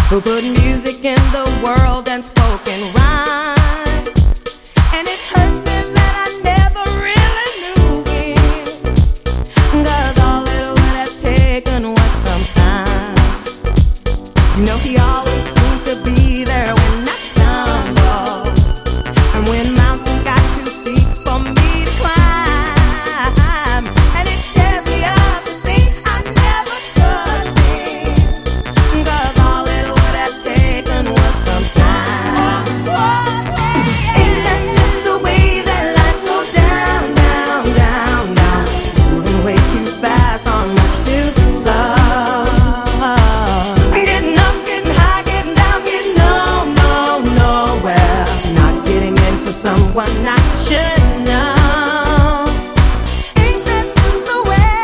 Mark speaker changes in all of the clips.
Speaker 1: who put music in the world and spoken rhyme. And it hurt me that I never really knew him, 'cause all it would have taken was some time. You know he always seems to be there when I stumble, and when mountains got too steep for me to climb. And it tears me up to think I never trust him, 'cause all it would have taken was some time. Ain't that just the way that life goes down, down, down, down? Moving way too fast, on much too slow. Getting up, getting high, getting down, getting nowhere. Not getting into someone I should know. Ain't that just the way?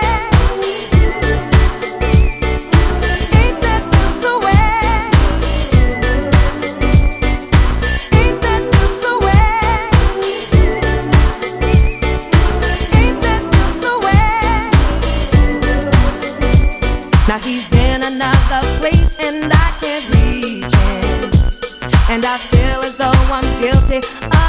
Speaker 1: Ain't that just the way? Ain't that just the way? Ain't that just the way? Now he's in another place and I can't reach him, and I feel as though I'm guilty